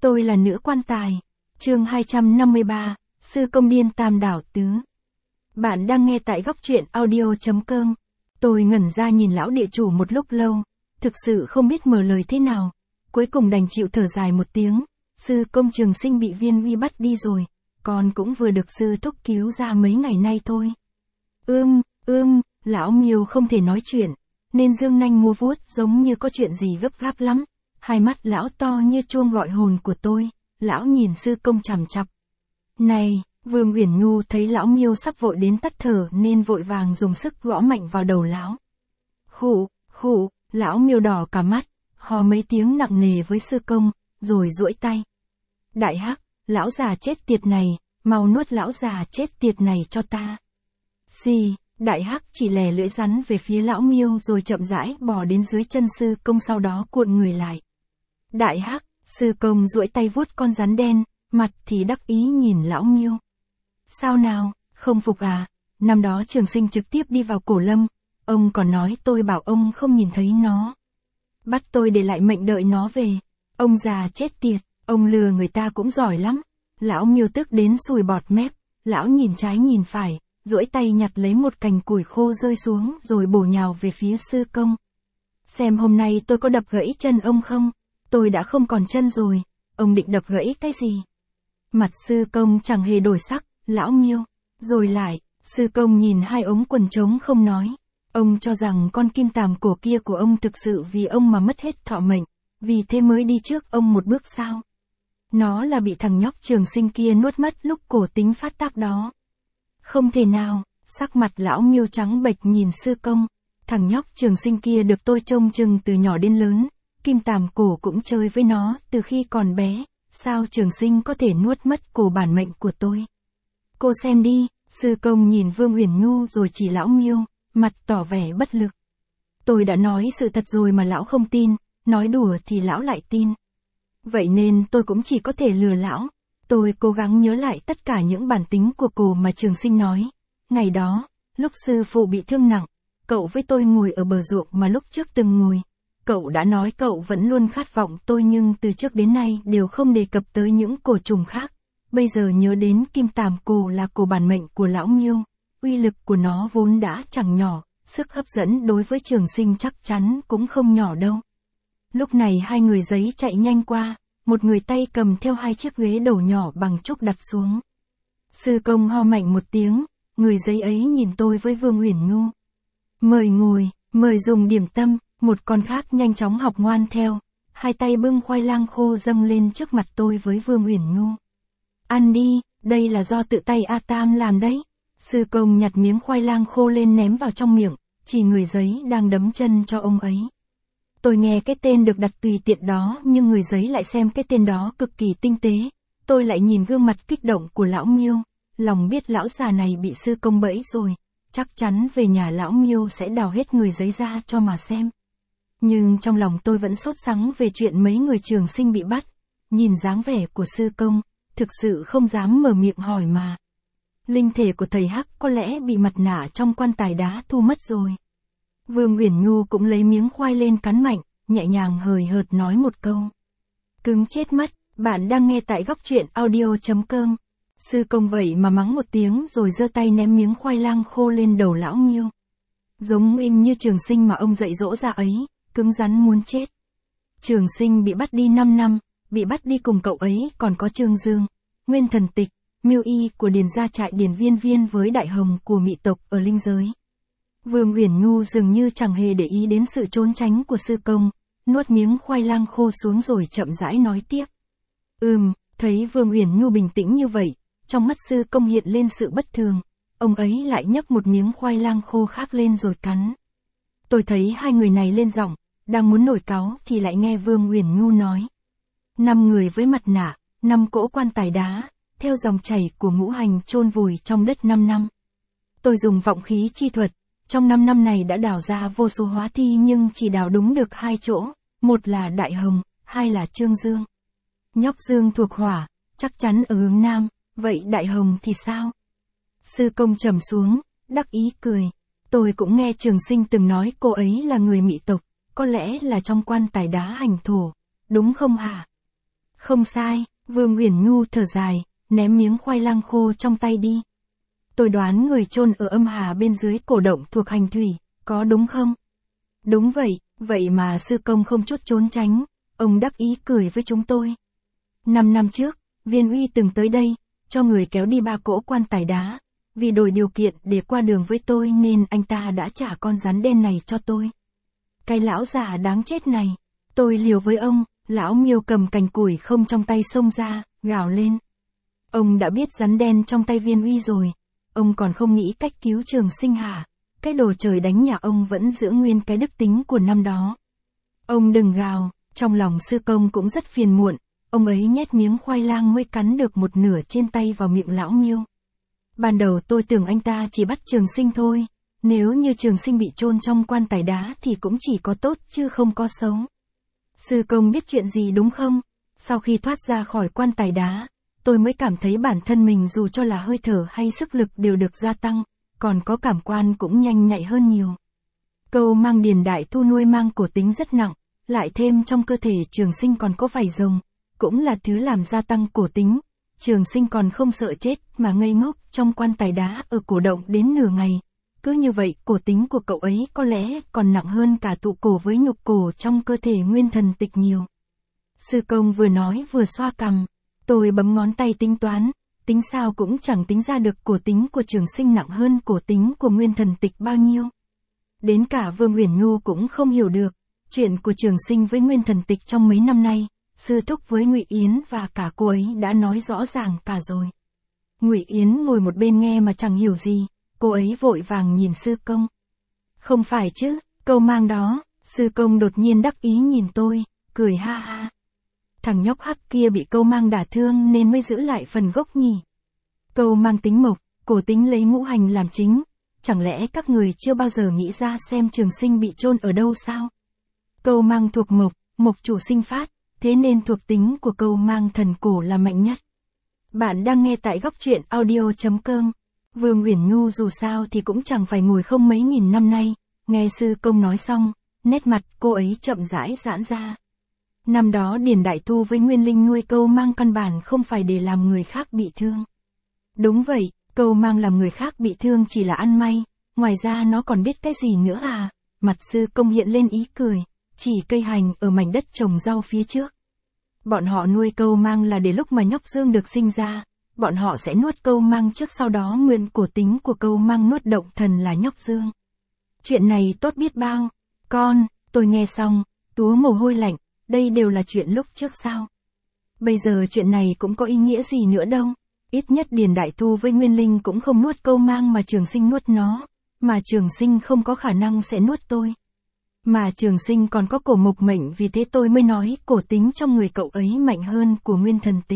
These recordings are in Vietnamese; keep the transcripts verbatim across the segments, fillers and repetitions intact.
Tôi là nữ quan tài. Chương hai trăm năm mươi ba, Sư Công Điên Tam Đảo Tứ. Bạn đang nghe tại góc truyện audio.com. Tôi ngẩn ra nhìn lão địa chủ một lúc lâu, thực sự không biết mở lời thế nào. Cuối cùng đành chịu thở dài một tiếng, Sư Công Trường Sinh bị Viên Uy bắt đi rồi, con cũng vừa được sư thúc cứu ra mấy ngày nay thôi. Ưm, ưm, lão Miêu không thể nói chuyện, nên dương nanh múa vuốt giống như có chuyện gì gấp gáp lắm. Hai mắt lão to như chuông gọi hồn của tôi, lão nhìn Sư Công chằm chằm. Này, Vương Uyển Nhu thấy lão Miêu sắp vội đến tắt thở nên vội vàng dùng sức gõ mạnh vào đầu lão. Khụ, khụ, lão Miêu đỏ cả mắt, hò mấy tiếng nặng nề với Sư Công, rồi duỗi tay. Đại Hắc, lão già chết tiệt này, mau nuốt lão già chết tiệt này cho ta. Xì, Đại Hắc chỉ lè lưỡi rắn về phía lão Miêu rồi chậm rãi bò đến dưới chân Sư Công, sau đó cuộn người lại. Đại Hắc, Sư Công duỗi tay vuốt con rắn đen, mặt thì đắc ý nhìn lão Miêu. Sao nào, không phục à? Năm đó Trường Sinh trực tiếp đi vào Cổ Lâm, ông còn nói tôi bảo ông không nhìn thấy nó. Bắt tôi để lại mệnh đợi nó về. Ông già chết tiệt, ông lừa người ta cũng giỏi lắm. Lão Miêu tức đến sùi bọt mép, lão nhìn trái nhìn phải, duỗi tay nhặt lấy một cành củi khô rơi xuống rồi bổ nhào về phía Sư Công. Xem hôm nay tôi có đập gãy chân ông không? Tôi đã không còn chân rồi, ông định đập gãy cái gì? Mặt Sư Công chẳng hề đổi sắc, lão Miêu, rồi lại, Sư Công nhìn hai ống quần trống không nói. Ông cho rằng con kim tàm cổ kia của ông thực sự vì ông mà mất hết thọ mệnh, vì thế mới đi trước ông một bước sao? Nó là bị thằng nhóc Trường Sinh kia nuốt mất lúc cổ tính phát tác đó. Không thể nào, sắc mặt lão Miêu trắng bệch nhìn Sư Công, thằng nhóc Trường Sinh kia được tôi trông chừng từ nhỏ đến lớn, kim tàm cổ cũng chơi với nó từ khi còn bé, sao Trường Sinh có thể nuốt mất cổ bản mệnh của tôi? Cô xem đi, Sư Công nhìn Vương Uyển Nhu rồi chỉ lão Miêu, mặt tỏ vẻ bất lực. Tôi đã nói sự thật rồi mà lão không tin, nói đùa thì lão lại tin. Vậy nên tôi cũng chỉ có thể lừa lão. Tôi cố gắng nhớ lại tất cả những bản tính của cô mà Trường Sinh nói. Ngày đó, lúc sư phụ bị thương nặng, cậu với tôi ngồi ở bờ ruộng mà lúc trước từng ngồi. Cậu đã nói cậu vẫn luôn khát vọng tôi nhưng từ trước đến nay đều không đề cập tới những cổ trùng khác. Bây giờ nhớ đến kim tàm cổ là cổ bản mệnh của lão Miêu, uy lực của nó vốn đã chẳng nhỏ, sức hấp dẫn đối với Trường Sinh chắc chắn cũng không nhỏ đâu. Lúc này hai người giấy chạy nhanh qua, một người tay cầm theo hai chiếc ghế đầu nhỏ bằng trúc đặt xuống. Sư Công ho mạnh một tiếng, người giấy ấy nhìn tôi với Vương Uyển Nhu. Mời ngồi, mời dùng điểm tâm, một con khác nhanh chóng học ngoan theo, hai tay bưng khoai lang khô dâng lên trước mặt tôi với Vương Uyển Nhu. Ăn đi, đây là do tự tay A Tam làm đấy. Sư Công nhặt miếng khoai lang khô lên ném vào trong miệng, chỉ người giấy đang đấm chân cho ông ấy. Tôi nghe cái tên được đặt tùy tiện đó nhưng người giấy lại xem cái tên đó cực kỳ tinh tế. Tôi lại nhìn gương mặt kích động của lão Miêu, lòng biết lão già này bị Sư Công bẫy rồi, chắc chắn về nhà lão Miêu sẽ đào hết người giấy ra cho mà xem. Nhưng trong lòng tôi vẫn sốt sắng về chuyện mấy người Trường Sinh bị bắt, nhìn dáng vẻ của Sư Công, thực sự không dám mở miệng hỏi mà. Linh thể của thầy Hắc có lẽ bị mặt nạ trong quan tài đá thu mất rồi. Vương Uyển Nhu cũng lấy miếng khoai lên cắn mạnh, nhẹ nhàng hời hợt nói một câu. Cứng chết mất, bạn đang nghe tại góc truyện audio.com. Sư Công vậy mà mắng một tiếng rồi giơ tay ném miếng khoai lang khô lên đầu lão Miêu. Giống im như Trường Sinh mà ông dạy dỗ ra ấy, cứng rắn muốn chết. Trường Sinh bị bắt đi năm năm, bị bắt đi cùng cậu ấy còn có Trương Dương, Nguyên Thần Tịch, Miêu Y của Điền gia trại Điền Viên Viên với Đại Hồng của Mị tộc ở linh giới. Vương Uyển Nhu dường như chẳng hề để ý đến sự trốn tránh của Sư Công, nuốt miếng khoai lang khô xuống rồi chậm rãi nói tiếp. Ừm, thấy Vương Uyển Nhu bình tĩnh như vậy, trong mắt Sư Công hiện lên sự bất thường, ông ấy lại nhấc một miếng khoai lang khô khác lên rồi cắn. Tôi thấy hai người này lên giọng, đang muốn nổi cáu thì lại nghe Vương Uyển Nhu nói. Năm người với mặt nạ, năm cỗ quan tài đá, theo dòng chảy của ngũ hành chôn vùi trong đất năm năm. Tôi dùng vọng khí chi thuật, trong năm năm này đã đào ra vô số hóa thi nhưng chỉ đào đúng được hai chỗ, một là Đại Hồng, hai là Trương Dương. Nhóc Dương thuộc hỏa, chắc chắn ở hướng nam, vậy Đại Hồng thì sao? Sư Công trầm xuống, đắc ý cười. Tôi cũng nghe Trường Sinh từng nói cô ấy là người Mị tộc, có lẽ là trong quan tài đá hành thổ, đúng không hả? Không sai, Vương Uyển Nhu thở dài, ném miếng khoai lang khô trong tay đi. Tôi đoán người chôn ở âm hà bên dưới cổ động thuộc hành thủy, có đúng không? Đúng vậy, vậy mà sư công không chút trốn tránh, ông đắc ý cười với chúng tôi. Năm năm trước, Viên Uy từng tới đây, cho người kéo đi ba cỗ quan tài đá. Vì đổi điều kiện để qua đường với tôi nên anh ta đã trả con rắn đen này cho tôi. Cái lão già đáng chết này, tôi liều với ông, lão Miêu cầm cành củi không trong tay xông ra, gào lên. Ông đã biết rắn đen trong tay Viên Uy rồi, ông còn không nghĩ cách cứu Trường Sinh hả? Cái đồ trời đánh nhà ông vẫn giữ nguyên cái đức tính của năm đó. Ông đừng gào, trong lòng sư công cũng rất phiền muộn, ông ấy nhét miếng khoai lang mới cắn được một nửa trên tay vào miệng lão Miêu. Ban đầu tôi tưởng anh ta chỉ bắt Trường Sinh thôi, nếu như Trường Sinh bị chôn trong quan tài đá thì cũng chỉ có tốt chứ không có xấu. Sư công biết chuyện gì đúng không? Sau khi thoát ra khỏi quan tài đá, tôi mới cảm thấy bản thân mình dù cho là hơi thở hay sức lực đều được gia tăng, còn có cảm quan cũng nhanh nhạy hơn nhiều. Câu mang Điền Đại Thu nuôi mang cổ tính rất nặng, lại thêm trong cơ thể Trường Sinh còn có vảy rồng, cũng là thứ làm gia tăng cổ tính. Trường Sinh còn không sợ chết mà ngây ngốc trong quan tài đá ở cổ động đến nửa ngày. Cứ như vậy cổ tính của cậu ấy có lẽ còn nặng hơn cả tụ cổ với nhục cổ trong cơ thể Nguyên Thần Tịch nhiều. Sư công vừa nói vừa xoa cằm, tôi bấm ngón tay tính toán, tính sao cũng chẳng tính ra được cổ tính của Trường Sinh nặng hơn cổ tính của Nguyên Thần Tịch bao nhiêu. Đến cả Vương Uyển Nhu cũng không hiểu được, chuyện của Trường Sinh với Nguyên Thần Tịch trong mấy năm nay, sư thúc với Ngụy Yến và cả cô ấy đã nói rõ ràng cả rồi. Ngụy Yến ngồi một bên nghe mà chẳng hiểu gì, cô ấy vội vàng nhìn sư công. Không phải chứ, câu mang đó, sư công đột nhiên đắc ý nhìn tôi, cười ha ha. Thằng nhóc hắc kia bị câu mang đả thương nên mới giữ lại phần gốc nhỉ. Câu mang tính mộc, cổ tính lấy ngũ hành làm chính, chẳng lẽ các người chưa bao giờ nghĩ ra xem Trường Sinh bị chôn ở đâu sao? Câu mang thuộc mộc, mộc chủ sinh phát, thế nên thuộc tính của câu mang thần cổ là mạnh nhất. Bạn đang nghe tại góc truyện audio chấm com. Vương Uyển Nhu dù sao thì cũng chẳng phải ngồi không mấy nghìn năm nay, nghe sư công nói xong, nét mặt cô ấy chậm rãi giãn ra. Năm đó Điền Đại Thu với Nguyên Linh nuôi câu mang căn bản không phải để làm người khác bị thương. Đúng vậy, câu mang làm người khác bị thương chỉ là ăn may, ngoài ra nó còn biết cái gì nữa à? Mặt sư công hiện lên ý cười, chỉ cây hành ở mảnh đất trồng rau phía trước. Bọn họ nuôi câu mang là để lúc mà nhóc Dương được sinh ra, bọn họ sẽ nuốt câu mang trước, sau đó mượn cổ tính của câu mang nuốt động thần là nhóc Dương. Chuyện này tốt biết bao. Con, tôi nghe xong, túa mồ hôi lạnh, đây đều là chuyện lúc trước sao? Bây giờ chuyện này cũng có ý nghĩa gì nữa đâu. Ít nhất Điền Đại Thu với Nguyên Linh cũng không nuốt câu mang mà Trường Sinh nuốt nó, mà Trường Sinh không có khả năng sẽ nuốt tôi. Mà Trường Sinh còn có cổ mộc mệnh, vì thế tôi mới nói cổ tính trong người cậu ấy mạnh hơn của Nguyên Thần Tịch.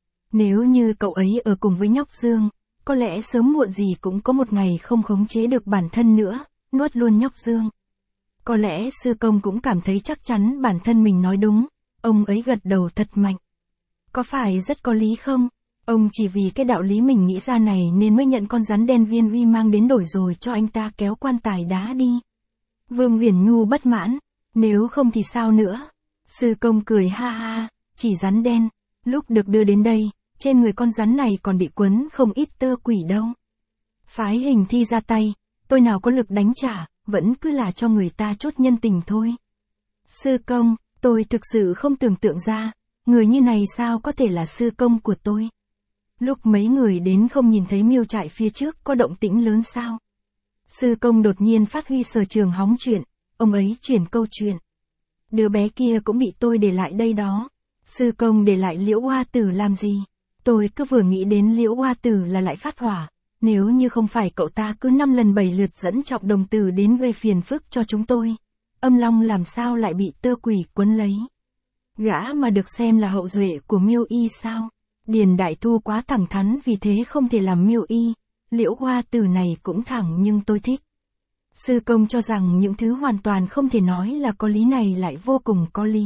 Nếu như cậu ấy ở cùng với nhóc Dương, có lẽ sớm muộn gì cũng có một ngày không khống chế được bản thân nữa, nuốt luôn nhóc Dương. Có lẽ sư công cũng cảm thấy chắc chắn bản thân mình nói đúng, ông ấy gật đầu thật mạnh. Có phải rất có lý không? Ông chỉ vì cái đạo lý mình nghĩ ra này nên mới nhận con rắn đen Viên Uy mang đến đổi rồi cho anh ta kéo quan tài đá đi. Vương Uyển Nhu bất mãn, nếu không thì sao nữa? Sư công cười ha ha, chỉ rắn đen, lúc được đưa đến đây, trên người con rắn này còn bị quấn không ít tơ quỷ đâu. Phái Hình Thi ra tay, tôi nào có lực đánh trả, vẫn cứ là cho người ta chốt nhân tình thôi. Sư công, tôi thực sự không tưởng tượng ra, người như này sao có thể là sư công của tôi. Lúc mấy người đến không nhìn thấy miêu trại phía trước có động tĩnh lớn sao? Sư công đột nhiên phát huy sở trường hóng chuyện, ông ấy chuyển câu chuyện. Đứa bé kia cũng bị tôi để lại đây đó. Sư công để lại Liễu Hoa Tử làm gì? Tôi cứ vừa nghĩ đến Liễu Hoa Tử là lại phát hỏa. Nếu như không phải cậu ta cứ năm lần bảy lượt dẫn Trọng Đồng Tử đến gây phiền phức cho chúng tôi, Âm Long làm sao lại bị tơ quỷ quấn lấy? Gã mà được xem là hậu duệ của Miêu Y sao? Điền Đại Thu quá thẳng thắn, vì thế không thể làm Miêu Y. Liễu Hoa Tử này cũng thẳng nhưng tôi thích. Sư công cho rằng những thứ hoàn toàn không thể nói là có lý này lại vô cùng có lý.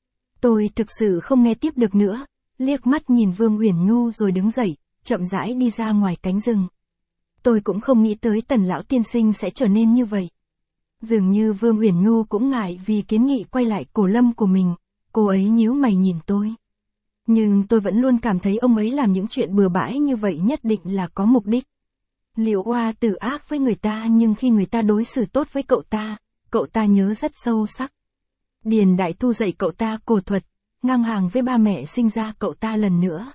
Tôi thực sự không nghe tiếp được nữa, liếc mắt nhìn Vương Uyển Nhu rồi đứng dậy, chậm rãi đi ra ngoài cánh rừng. Tôi cũng không nghĩ tới Tần lão tiên sinh sẽ trở nên như vậy. Dường như Vương Uyển Nhu cũng ngại vì kiến nghị quay lại Cổ Lâm của mình, cô ấy nhíu mày nhìn tôi. Nhưng tôi vẫn luôn cảm thấy ông ấy làm những chuyện bừa bãi như vậy nhất định là có mục đích. Liễu Oa Tử ác với người ta nhưng khi người ta đối xử tốt với cậu ta, cậu ta nhớ rất sâu sắc. Điền Đại Thu dạy cậu ta cổ thuật, ngang hàng với ba mẹ sinh ra cậu ta lần nữa.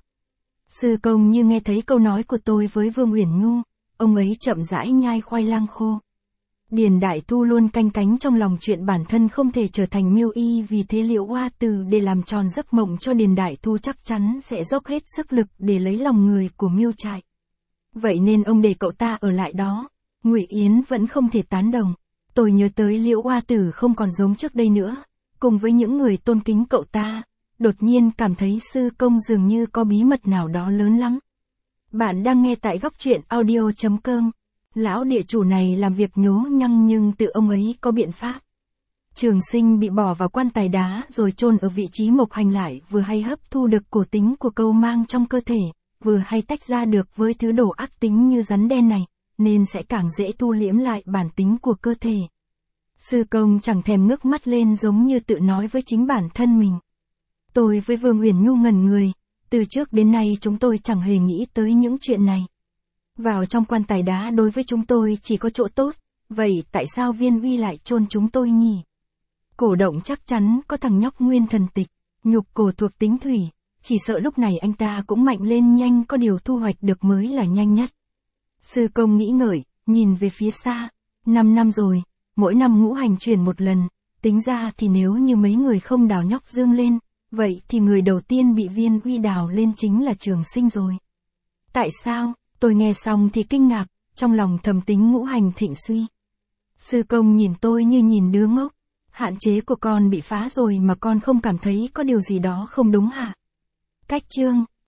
Sư Công như nghe thấy câu nói của tôi với Vương Uyển Nhu, ông ấy chậm rãi nhai khoai lang khô. Điền Đại Thu luôn canh cánh trong lòng chuyện bản thân không thể trở thành miêu y, vì thế Liễu Oa Tử để làm tròn giấc mộng cho Điền Đại Thu chắc chắn sẽ dốc hết sức lực để lấy lòng người của Miêu Trại. Vậy nên ông để cậu ta ở lại đó. Ngụy Yến vẫn không thể tán đồng. Tôi nhớ tới Liễu Oa Tử không còn giống trước đây nữa, cùng với những người tôn kính cậu ta, đột nhiên cảm thấy Sư Công dường như có bí mật nào đó lớn lắm. Bạn đang nghe tại góc truyện audio chấm com. Lão địa chủ này làm việc nhố nhăng nhưng tự ông ấy có biện pháp. Trường Sinh bị bỏ vào quan tài đá rồi chôn ở vị trí Mộc Hành lại vừa hay hấp thu được cổ tính của câu mang trong cơ thể, vừa hay tách ra được với thứ đồ ác tính như rắn đen này, nên sẽ càng dễ thu liễm lại bản tính của cơ thể. Sư Công chẳng thèm ngước mắt lên giống như tự nói với chính bản thân mình. Tôi với Vương Uyển Nhu ngẩn người, từ trước đến nay chúng tôi chẳng hề nghĩ tới những chuyện này. Vào trong quan tài đá đối với chúng tôi chỉ có chỗ tốt, vậy tại sao Viên Uy lại chôn chúng tôi nhỉ? Cổ Động chắc chắn có thằng nhóc nguyên thần tịch, nhục cổ thuộc tính thủy, chỉ sợ lúc này anh ta cũng mạnh lên nhanh, có điều thu hoạch được mới là nhanh nhất. Sư Công nghĩ ngợi, nhìn về phía xa, năm năm rồi, mỗi năm ngũ hành chuyển một lần, tính ra thì nếu như mấy người không đào nhóc Dương lên, vậy thì người đầu tiên bị Viên Uy đào lên chính là Trường Sinh rồi. Tại sao? Tôi nghe xong thì kinh ngạc, trong lòng thầm tính ngũ hành thịnh suy. Sư Công nhìn tôi như nhìn đứa ngốc, hạn chế của con bị phá rồi mà con không cảm thấy có điều gì đó không đúng hả? Cách chương